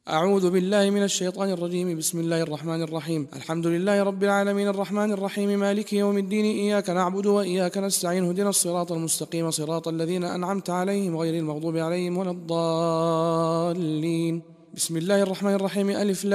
أعوذ بالله من الشيطان الرجيم. بسم الله الرحمن الرحيم. الحمد لله رب العالمين الرحمن الرحيم مالك يوم الدين. إياك نعبد وإياك نستعين. اهدنا الصراط المستقيم صراط الذين أنعمت عليهم غير المغضوب عليهم ولا الضالين. بسم الله الرحمن الرحيم. ألف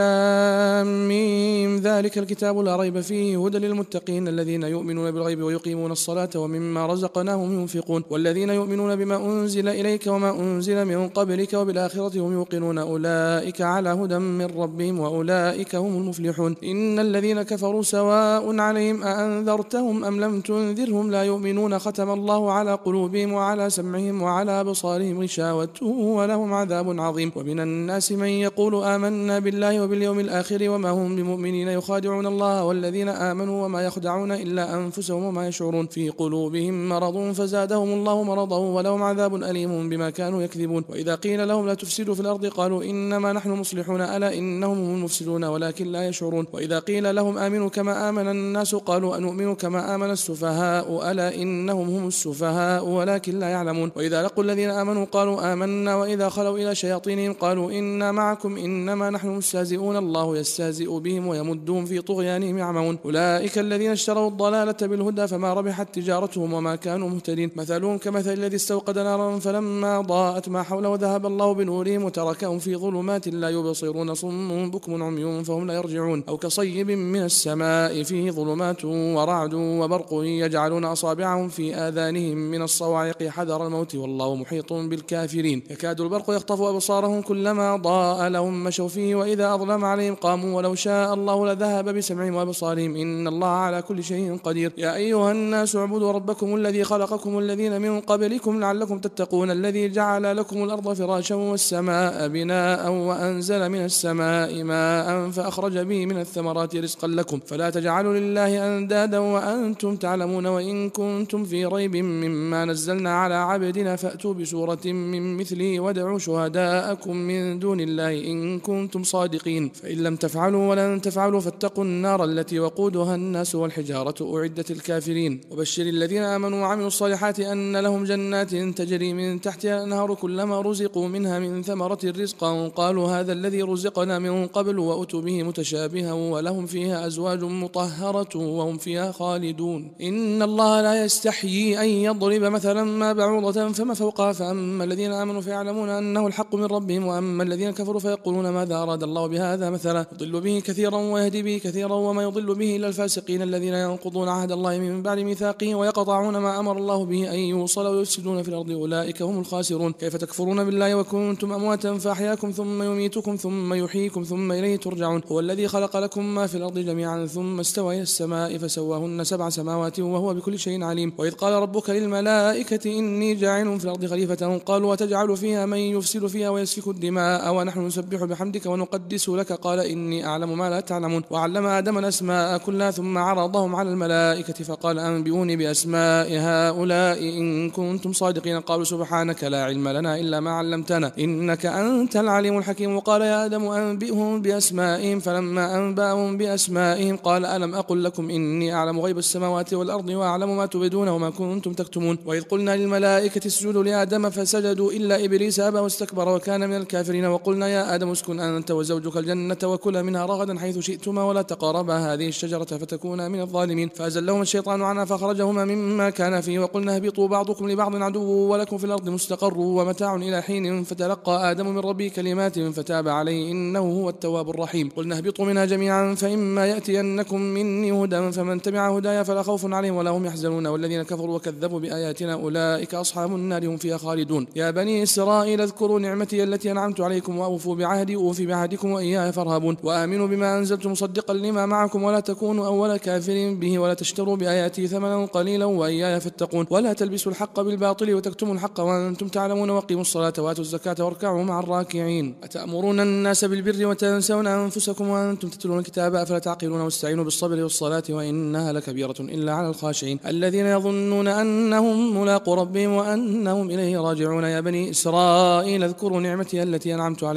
لام ميم. ذلك الكتاب لا ريب فيه هدى للمتقين الذين يؤمنون بالغيب ويقيمون الصلاة ومما رزقناهم ينفقون والذين يؤمنون بما أنزل إليك وما أنزل من قبلك وبالآخرة هم يوقنون أولئك على هدى من ربهم وأولئك هم المفلحون. إن الذين كفروا سواء عليهم أأنذرتهم أم لم تنذرهم لا يؤمنون. ختم الله على قلوبهم وعلى سمعهم وعلى أبصارهم غشاوة ولهم عذاب عظيم. ومن الناس من يقول آمنا بالله وباليوم الآخر وما هم بمؤمنين يخادعون الله والذين آمنوا وما يخدعون إلا أنفسهم وما يشعرون. في قلوبهم مرض فزادهم الله مرضا ولهم عذاب أليم بما كانوا يكذبون. وإذا قيل لهم لا تفسدوا في الأرض قالوا إنما نحن مصلحون ألا إنهم هم المفسدون ولكن لا يشعرون. وإذا قيل لهم آمنوا كما آمن الناس قالوا أنؤمن كما آمن السفهاء ألا إنهم هم السفهاء ولكن لا يعلمون. وإذا لقوا الذين آمنوا قالوا آمنا وإذا خلوا إلى شياطينهم قالوا إنا معكم إنما نحن مستهزئون الله يستهزئ بهم ويمدهم في طغيانهم يعمهون. أولئك الذين اشتروا الضلالة بالهدى فما ربحت تجارتهم وما كانوا مهتدين. مثلهم كمثل الذي استوقد نارا فلما ضاءت ما حوله ذهب الله بنورهم وتركهم في ظلمات لا يبصرون صم بكم عمي فهم لا يرجعون. أو كصيب من السماء فيه ظلمات ورعد وبرق يجعلون أصابعهم في آذانهم من الصواعق حذر الموت والله محيط بالكافرين. يكاد البرق يخطف أبصارهم كلما ضاء لهم مشوا فيه وإذا أظلم عليهم قاموا ولو شاء الله لذهب بسمعهم وأبصارهم إن الله على كل شيء قدير. يا أيها الناس اعبدوا ربكم الذي خلقكم الذين من قبلكم لعلكم تتقون الذي جعل لكم الأرض فراشا والسماء بناء وأنزل من السماء ماء فأخرج به من الثمرات رزقا لكم فلا تجعلوا لله أندادا وأنتم تعلمون. وإن كنتم في ريب مما نزلنا على عبدنا فأتوا بسورة من مثله وادعوا شهداءكم من دون الله إن كنتم صادقين. فإن لم تفعلوا ولن تفعلوا فاتقوا النار التي وقودها الناس والحجارة أعدت الكافرين. وبشر الذين آمنوا وعملوا الصالحات أن لهم جنات تجري من تحتها الأنهار كلما رزقوا منها من ثمرة رزقا قالوا هذا الذي رزقنا من قبل وأتوا به متشابها ولهم فيها أزواج مطهرة وهم فيها خالدون. إن الله لا يستحيي أن يضرب مثلا ما بعوضة فما فوقها فأما الذين آمنوا فيعلمون أنه الحق من ربهم وأما الذين كفروا فيقولون ماذا أراد الله بهذا مثلا يضل به كثيرا ويهدي به كثيرا وما يضل به إلا الفاسقين الذين ينقضون عهد الله من بعد ميثاقه ويقطعون ما أمر الله به أن يوصل ويفسدون في الأرض أولئك هم الخاسرون. كيف تكفرون بالله وكنتم أمواتا فأحياكم ثم يميتكم ثم يحييكم ثم إليه ترجعون. هو الذي خلق لكم ما في الأرض جميعا ثم استوى إلى السماء فسواهن 7 سماوات وهو بكل شيء عليم. وإذ قال ربك للملائكة إني جاعل في الأرض خليفة قالوا وتجعل فيها من يفسد فيها ويسفك الدماء ونحن نسبح بحمدك ونقدس لك قال إني أعلم ما لا تعلمون. وعلم آدم الأسماء كلها ثم عرضهم على الملائكة فقال أنبئوني بأسماء هؤلاء إن كنتم صادقين قالوا سبحانك لا علم لنا إلا ما علمتنا إنك أنت العليم الحكيم. وقال يا آدم أنبئهم بأسمائهم فلما أنبأهم بأسمائهم قال ألم أقل لكم إني أعلم غيب السماوات والأرض وأعلم ما تبدون وما كنتم تكتمون. وإذ قلنا للملائكة اسجدوا لآدم فسجدوا إلا إبليس أبى واستكبر وكان من الكافرين. وقلنا يا آدم اسكن أنت وزوجك الجنة وكلا منها رغدا حيث شئتما ولا تقربا هذه الشجرة فتكونا من الظالمين. فأزلهما الشيطان عنها فأخرجهما مما كان فيه وقلنا اهبطوا بعضكم لبعض عدو ولكم في الأرض مستقر ومتاع إلى حين. فتلقى آدم من ربه كلمات فتاب عليه إنه هو التواب الرحيم. قلنا اهبطوا منها جميعا فإما يأتينكم مني هدى فمن تبع هدايا فلا خوف عليهم ولا هم يحزنون والذين كفروا وكذبوا بآياتنا أولئك أصحاب النار هم فيها خالدون. يا بني إسرائيل اذكروا نعمتي التي أنعمت عليكم وأوفوا بعهدي أوفي بعهدكم وإياي فارهبون. وآمنوا بما أنزلت مصدقا لما معكم ولا تكونوا أول كافر به ولا تشتروا بآياتي ثمنا قليلا وإياي فاتقون. ولا تلبسوا الحق بالباطل وتكتموا الحق وأنتم تعلمون وقيموا الصلاة وآتوا الزكاة واركعوا مع الراكعين. أتأمرون الناس بالبر وتنسون أنفسكم وأنتم تتلون الكتاب أفلا تعقلون. واستعينوا بالصبر والصلاة وإنها لكبيرة إلا على الخاشعين الذين يظنون أنهم ملاقو ربهم وأنهم إليه راجعون. يا بني إسرائيل اذكروا نعمتي التي أنعمت عليكم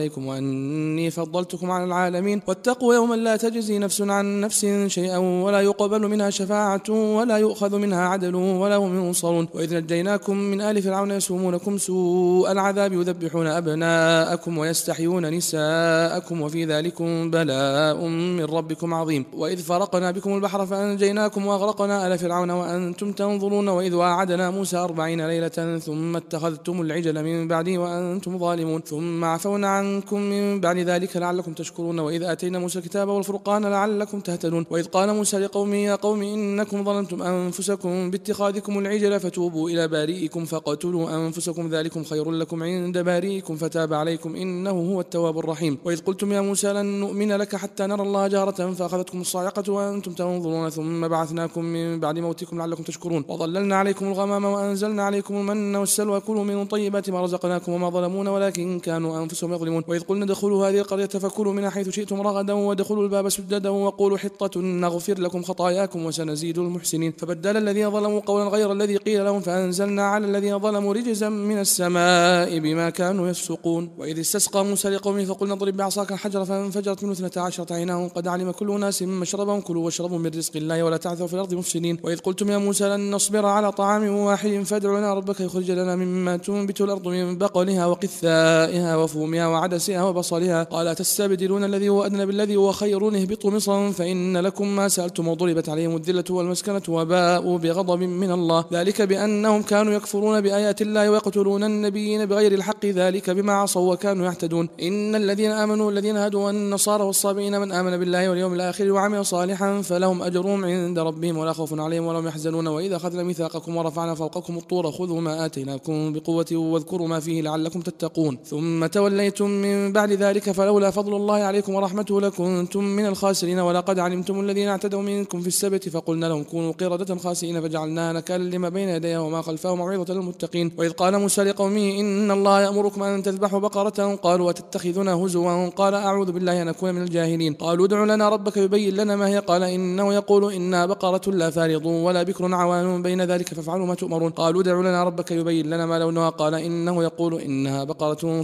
عليكم وأني فضلتكم على العالمين. واتقوا يوما لا تجزي نفس عن نفس شيئا ولا يقبل منها شفاعة ولا يؤخذ منها عدل ولا هم ينصرون. وإذ نجيناكم من آل فرعون يسومونكم سوء العذاب يذبحون أبناءكم ويستحيون نساءكم وفي ذلكم بلاء من ربكم عظيم. وإذ فرقنا بكم البحر فأنجيناكم وأغرقنا آل فرعون وأنتم تنظرون. وإذ واعدنا موسى 40 ليلة ثم اتخذتم العجل من بعده وأنتم ظالمون ثم عفونا عنكم من بعد ذلك لعلكم تشكرون. وإذ آتينا موسى الكتاب والفرقان لعلكم تهتدون. وإذ قال موسى لقومه يا قوم إنكم ظلمتم أنفسكم باتخاذكم العجل فتوبوا إلى بارئكم فقتلوا أنفسكم ذلكم خير لكم عند بارئكم فتاب عليكم إنه هو التواب الرحيم. وإذ قلتم يا موسى لن نؤمن لك حتى نرى الله جهرة فأخذتكم الصاعقة وأنتم تنظرون ثم بعثناكم من بعد موتكم لعلكم تشكرون. وظللنا عليكم الغمام وأنزلنا عليكم المن والسلوى كلوا من طيبات ما رزقناكم وما ظلمونا ولكن كانوا أنفسهم يظلمون. وإذ قلنا ادخلوا هذه القرية فكلوا منها حيث شئتم رغدا وادخلوا الباب سجدا وقولوا حطة نغفر لكم خطاياكم وسنزيد المحسنين. فبدل الذين ظلموا قولا غير الذي قيل لهم فأنزلنا على الذين ظلموا رجزا من السماء بما كانوا يفسقون. وإذ استسقى موسى لقومه فقلنا اضرب بعصاك الحجر فانفجرت منه 12 عينا قد علم كل أناس مشربهم كلوا واشربوا من رزق الله ولا تعثوا في الأرض مفسدين. وإذ قلتم يا موسى لن نصبر على طعام واحد فادع لنا ربك يخرج لنا مما تنبت الأرض من بقلها وقثائها وفومها وعدسها وبصلها قال تستبدلون الذي هو أدنى بالذي هو خير اهبطوا مصرا فإن لكم ما سألتم وضربت عليهم الذلة والمسكنة وباءوا بغضب من الله ذلك بأنهم كانوا يكفرون بآيات الله ويقتلون النبيين بغير الحق ذلك بما عصوا وكانوا يعتدون. إن الذين آمنوا والذين هادوا والنصارى والصابئين من آمن بالله واليوم الآخر وعمل صالحا فلهم أجرهم عند ربهم ولا خوف عليهم ولا هم يحزنون. وإذا أخذنا ميثاقكم ورفعنا فوقكم الطور خذوا ما آتيناكم بقوة واذكروا ما فيه لعلكم تتقون ثم توليتم من بعد ذلك فلولا فضل الله عليكم ورحمته لكنتم من الخاسرين. ولقد علمتم الذين اعتدوا منكم في السبت فقلنا لهم كونوا قردة خاسئين فجعلناها نكالا لما بين يديها وما خلفها موعظة للمتقين. وإذ قال موسى لقومه إن الله يأمركم أن تذبحوا بقرة قالوا وتتخذنا هزوا قال أعوذ بالله أن أكون من الجاهلين. قالوا ادع لنا ربك يبين لنا ما هي قال إنه يقول إنها بقرة لا فارض ولا بكر عوان بين ذلك فافعلوا ما تؤمرون. قالوا ادع لنا ربك يبين لنا ما لونها قال إنه يقول إنها بقرة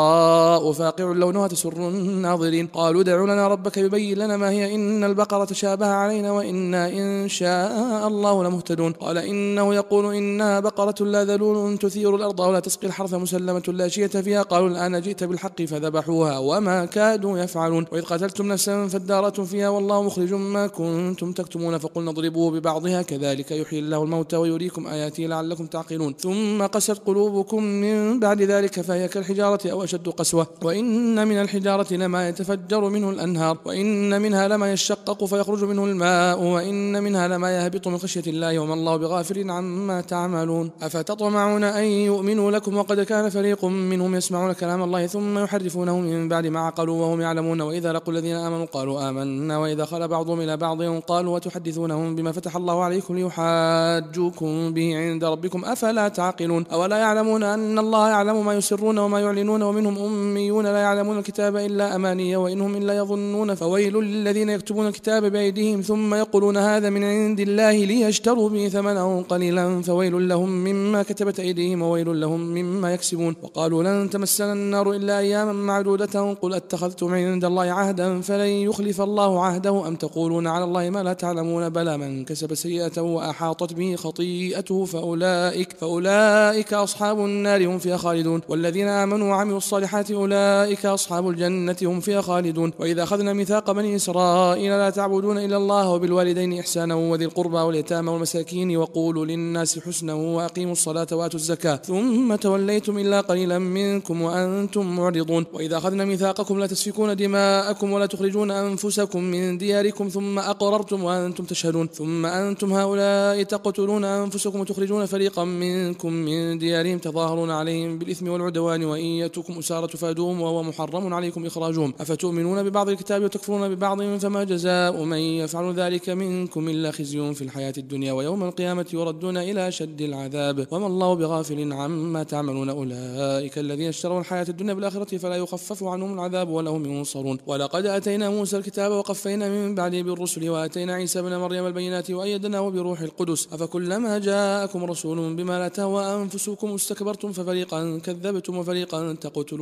صفراء فاقع لونها تسر الناظرين. قالوا ادع لنا ربك يبين لنا ما هي إن البقرة شابه علينا وإنا إن شاء الله لمهتدون. قال إنه يقول إنها بقرة لا ذلول تثير الأرض ولا تسقي الحرث مسلمة لا شية فيها قالوا الآن جئت بالحق فذبحوها وما كادوا يفعلون. وإذ قتلتم نفسا فادارأتم فيها والله مخرج ما كنتم تكتمون فقلنا اضربوه ببعضها كذلك يحيي الله الموتى ويريكم آياته لعلكم تعقلون. ثم قست قلوبكم من بعد ذلك فهي كالحجارة أو أشد قسوة. وإن من الحجارة لما يتفجر منه الأنهار وإن منها لما يشقق فيخرج منه الماء وإن منها لما يهبط من خشية الله وما الله بغافل عما تعملون. أفتطمعون أن يؤمنوا لكم وقد كان فريق منهم يسمعون كلام الله ثم يحرفونه من بعد ما عقلوا وهم يعلمون. وإذا لقوا الذين آمنوا قالوا آمنا وإذا خلا بعضهم إلى بعض قالوا وتحدثونهم بما فتح الله عليكم ليحاجوكم به عند ربكم أفلا تعقلون. أولا يعلمون أن الله يعلم ما يسرون وما يعلنون ومنهم أميون لا يعلمون الكتاب إلا أماني وإنهم إلا يظنون. فويل للذين يكتبون الكتاب بأيديهم ثم يقولون هذا من عند الله ليشتروا به ثمنا قليلا فويل لهم مما كتبت أيديهم وويل لهم مما يكسبون. وقالوا لن تمسنا النار إلا أياما معدودة قل اتخذتم عند الله عهدا فلن يخلف الله عهده أم تقولون على الله ما لا تعلمون بلى من كسب سيئة وأحاطت به خطيئته فأولئك أصحاب النار هم فيها خالدون. والذين آمنوا وعملوا الصالحات أولئك أصحاب الجنة هم فيها خالدون. وإذا أخذنا ميثاق بني إسرائيل لا تعبدون إلا الله وبالوالدين إحسانا وذي القربى واليتامى والمساكين وقولوا للناس حسنا وأقيموا الصلاة وآتوا الزكاة ثم توليتم إلا قليلا منكم وأنتم معرضون. وإذا أخذنا ميثاقكم لا تسفكون دماءكم ولا تخرجون أنفسكم من دياركم ثم أقررتم وأنتم تشهدون ثم أنتم هؤلاء تقتلون أنفسكم وتخرجون فريقا منكم من ديارهم تظاهرون عليهم بالإثم والعدوان وإن يأتوكم أسارى تفادوهم وهو محرم عليكم إخراجهم أفتؤمنون ببعض الكتاب وتكفرون ببعض فما جزاء من يفعل ذلك منكم إلا خزي في الحياة الدنيا ويوم القيامة يردون إلى أشد العذاب وما الله بغافل عما تعملون. أولئك الذين اشتروا الحياة الدنيا بالآخرة فلا يخفف عنهم العذاب ولا هم ينصرون. ولقد آتينا موسى الكتاب وقفينا من بعده بالرسل وآتينا عيسى ابن مريم البينات وأيدناه بروح القدس أفكلما جاءكم رسول بما لا تهوى أنفسكم استكبرتم ففريقا كذبتم وفريقا تقتلون. وقالوا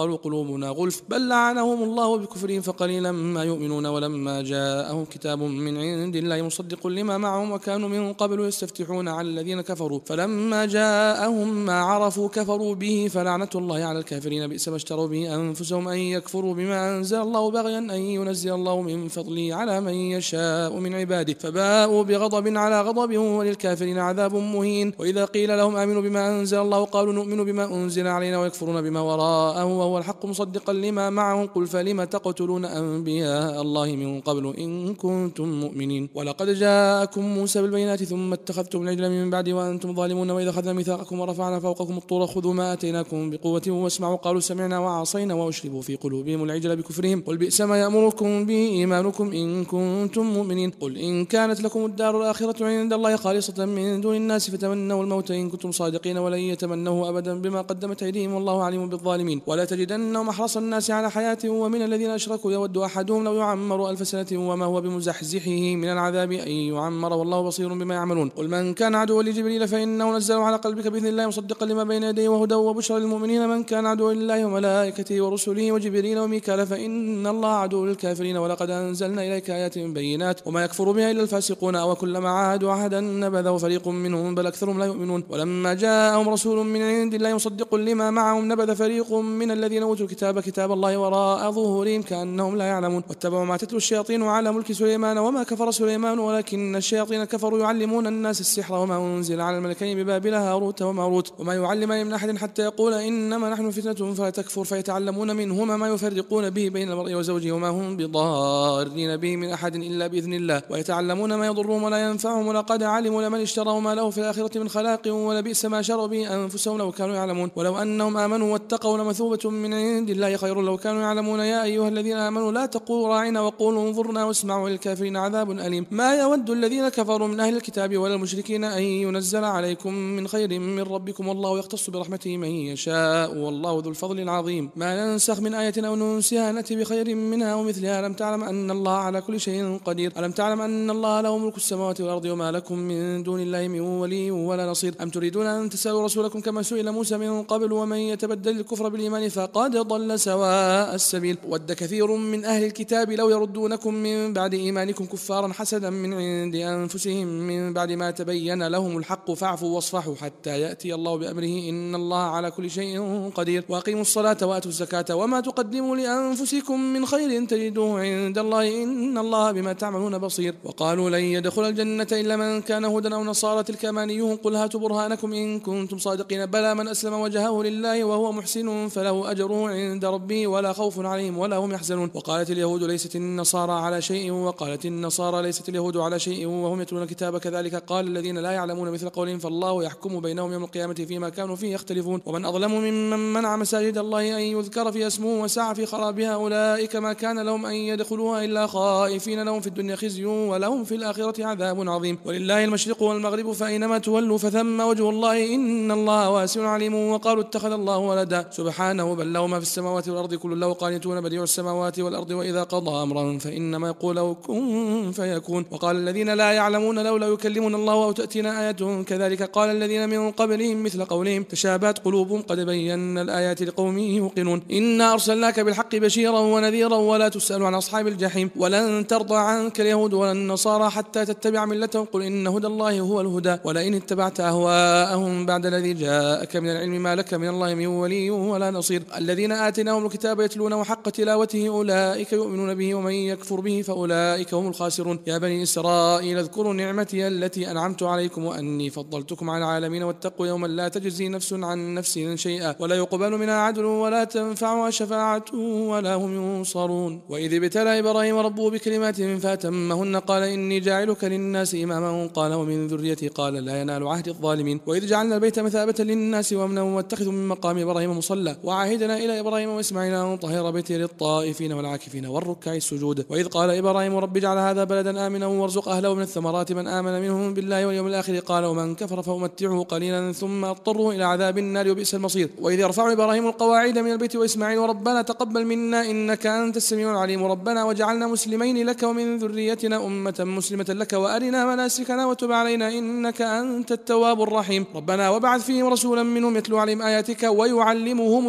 وقالوا قلوبنا غلف بل لعنهم الله بكفرهم فقليلا ما يؤمنون ولما جاءهم كتاب من عند الله مصدق لما معهم وكانوا من قبل يستفتحون على الذين كفروا فلما جاءهم ما عرفوا كفروا به فلعنة الله على الكافرين بئس ما اشتروا به أنفسهم أن يكفروا بما أنزل الله بغيا أن ينزل الله من فضله على من يشاء من عباده فباءوا بغضب على غضب وللكافرين عذاب مهين. وإذا قيل لهم آمنوا بما أنزل الله قالوا نؤمن بما أنزل علينا ويكفرون بما وراءه وهو الحق مصدقا لما معهم قل فلم تقتلون أنبياء الله من قبل إن كنتم مؤمنين ولقد جاءكم موسى بالبينات ثم اتخذتم العجل من بعد وأنتم ظالمون وإذا أخذنا ميثاقكم ورفعنا فوقكم الطور خذوا ما آتيناكم بقوة واسمعوا قالوا سمعنا وعصينا وأشربوا في قلوبهم العجل بكفرهم قل بئس ما يأمركم به إيمانكم إن كنتم مؤمنين قل إن كانت لكم الدار الآخرة عند الله خالصة من دون الناس فتمنوا الموت إن كنتم صادقين ولن يتمنوه أبدا بما قدمت أيديهم والله عليم بالظالمين ولا تجدنهم أحرص الناس على حياة ومن الذين أشركوا يود أحدهم لو يعمر 1000 سنة وما هو بمزحزحه من العذاب أن يعمر والله بصير بما يعملون قل من كان عدوا لجبريل فإنه نزله على قلبك بإذن الله مصدقا لما بين يديه وهدى وبشرى للمؤمنين من كان عدوا لله وملائكته ورسله وجبريل وميكال فإن الله عدو للكافرين ولقد أنزلنا إليك آيات بينات وما يكفر بها إلا الفاسقون أو كلما عاهدوا عهدا نبذه فريق منهم بل أكثرهم لا يؤمنون ولما جاءهم رسول من عند الله مصدق لما معهم نبذ فريق من الذين أوتوا الكتاب كتاب الله وراء ظهورهم كأنهم لا يعلمون واتبعوا ما تتلو الشياطين على ملك سليمان وما كفر سليمان ولكن الشياطين كفروا يعلمون الناس السحر وما أنزل على الملكين ببابل هاروت وماروت وما يعلمان من أحد حتى يقول إنما نحن فتنة فلا تكفر فيتعلمون منهما ما يفرقون به بين المرء وزوجه وما هم بضارين به من أحد إلا بإذن الله ويتعلمون ما يضرهم ولا ينفعهم ولقد علموا لمن اشتروا ما له في الآخرة من خلاق ولبئس ما شروا به أنفسهم لو كانوا يعلمون ولو أنهم آمنوا واتقوا لمثوبة من عند الله خير لو كانوا يعلمون يا أيها الذين آمنوا لا تقولوا راعنا وقولوا انظرنا واسمعوا للكافرين عذاب أليم ما يود الذين كفروا من أهل الكتاب ولا المشركين أن ينزل عليكم من خير من ربكم والله يختص برحمته من يشاء والله ذو الفضل العظيم ما ننسخ من آية أو ننسها نأتي بخير منها ومثلها ألم تعلم أن الله على كل شيء قدير ألم تعلم أن الله له ملك السماوات والأرض وما لكم من دون الله من ولي ولا نصير أم تريدون أن تسألوا رسولكم كما سئل موسى من قبل ومن يتبدل الكفر بالإيمان فقد ضل سواء السبيل ود كثير من أهل الكتاب لو يردونكم من بعد إيمانكم كفارا حسدا من عند أنفسهم من بعد ما تبين لهم الحق فاعفوا واصفحوا حتى يأتي الله بأمره إن الله على كل شيء قدير وأقيموا الصلاة وآتوا الزكاة وما تقدموا لأنفسكم من خير تجدوه عند الله إن الله بما تعملون بصير وقالوا لن يدخل الجنة إلا من كان هودا أو نصارى تلك أمانيهم قل هاتوا برهانكم إن كنتم صادقين بلى من أسلم وجهه لله وهو محسن فله أجره عند ربه ولا خوف عليهم ولا هم يحزنون وقالت اليهود ليست النصارى على شيء وقالت النصارى ليست اليهود على شيء وهم يتلون الكتاب كذلك قال الذين لا يعلمون مثل قولهم فالله يحكم بينهم يوم القيامة فيما كانوا فيه يختلفون ومن أظلم ممن منع مساجد الله أن يذكر في اسمه وسعى في خرابها أولئك ما كان لهم أن يدخلوها إلا خائفين لهم في الدنيا خزي ولهم في الآخرة عذاب عظيم ولله المشرق والمغرب فأينما تولوا فثم وجه الله إن الله واسع عليم وقالوا اتخذ الله ولدا سبحانه بل له ما في السماوات والأرض كل له قانتون بديع السماوات والأرض وإذا قضى أمرا فإنما يقول له كن فيكون وقال الذين لا يعلمون لولا يكلمون الله أو تأتينا آية كذلك قال الذين من قبلهم مثل قولهم تشابهت قلوبهم قد بينا الآيات لقوم يوقنون إنا أرسلناك بالحق بشيرا ونذيرا ولا تسأل عن أصحاب الجحيم ولن ترضى عنك اليهود ولا النصارى حتى تتبع ملتهم قل إن هدى الله هو الهدى ولئن اتبعت أهواءهم بعد الذي جاءك من العلم ما لك من الله من ولي ولا نصير الذين آتيناهم الكتاب يتلونه حق تلاوته أولئك يؤمنون به ومن يكفر به فأولئك هم الخاسرون يا بني إسرائيل اذكروا نعمتي التي أنعمت عليكم وأني فضلتكم على العالمين واتقوا يوما لا تجزي نفس عن نفس شيئا ولا يقبل منها عدل ولا تنفعها شفاعة ولا هم ينصرون وإذ ابتلى إبراهيم ربه بكلمات فأتمهن قال إني جاعلك للناس إماما قال ومن ذريتي قال لا ينال عهد الظالمين وإذ جعلنا البيت مثابة للناس وأمنا واتخذوا من مقام إبراهيم مصلى وعهدنا إلى إبراهيم وإسماعيل أن طهر بيتي للطائفين والعاكفين والركع السجود وإذ قال إبراهيم رب اجعل هذا بلدا آمنا وارزق أهله من الثمرات من آمن منهم بالله واليوم الآخر قال ومن كفر فأمتعه قليلا ثم أضطره إلى عذاب النار وبئس المصير وإذ يرفع إبراهيم القواعد من البيت وإسماعيل ربنا تقبل منا إنك أنت السميع العليم ربنا وجعلنا مسلمين لك ومن ذريتنا أمة مسلمة لك وأرنا مناسكنا وتب علينا إنك أنت التواب الرحيم ربنا وابعث فيهم رسولا منهم يتلو عليهم آياتك ويعلمهم الكتاب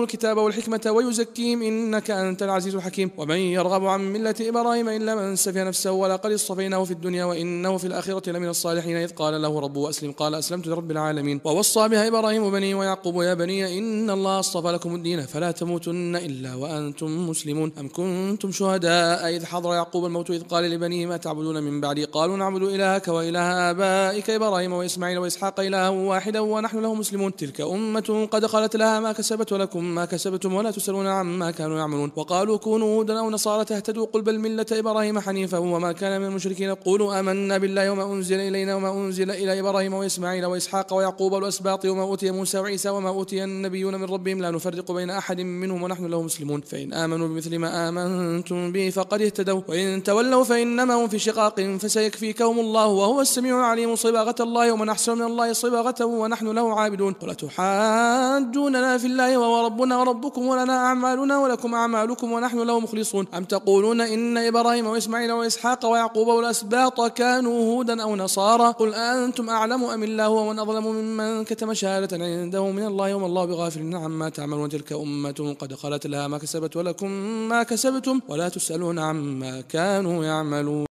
الحكمة ويزكيهم إنك أنت العزيز الحكيم. ومن يرغب عن ملة إبراهيم إلا من سفه نفسه ولقد اصطفيناه في الدنيا وإنه في الآخرة لمن الصالحين إذ قال له ربه أسلم قال أسلمت لرب العالمين. ووصى بها إبراهيم بنيه ويعقوب يا بني إن الله اصطفى لكم الدين فلا تموتن إلا وأنتم مسلمون. أم كنتم شهداء إذ حضر يعقوب الموت إذ قال لبنيه ما تعبدون من بعدي قالوا نعبد إلهك وإله آبائك إبراهيم وإسماعيل وإسحاق إلها واحدا ونحن له مسلمون. تلك أمة قد خلت لها ما كسبت ولكم ما كسبتم ولا تسألون عما كانوا يعملون. وقالوا كونوا هودا أو نصارى تهتدوا قل بل ملة إبراهيم حنيفا وما كان من المشركين. قولوا آمنا بالله وما أنزل إلينا وما أنزل إلى إبراهيم وإسماعيل وإسحاق ويعقوب والأسباط وما أوتي موسى وعيسى وما أوتي النبيون من ربهم لا نفرق بين أحد منهم ونحن له مسلمون. فإن آمنوا بمثل ما آمنتم به فقد اهتدوا وإن تولوا فإنما هم في شقاق فسيكفيكهم الله وهو السميع العليم. صبغة الله ومن أحسن من الله صبغة ونحن له عابدون. ولا تحاجوننا في الله وهو ربنا وربكم ولنا أعمالنا ولكم أعمالكم ونحن له مخلصون. أم تقولون إن إبراهيم وإسماعيل وإسحاق ويعقوب والأسباط كانوا هودا أو نصارى قل أنتم أعلم أم الله ومن أظلم ممن كتم شهادة عنده من الله وما الله بغافل عما تعملون. تلك أمة قد خلت لها ما كسبت ولكم ما كسبتم ولا تسألون عما كانوا يعملون.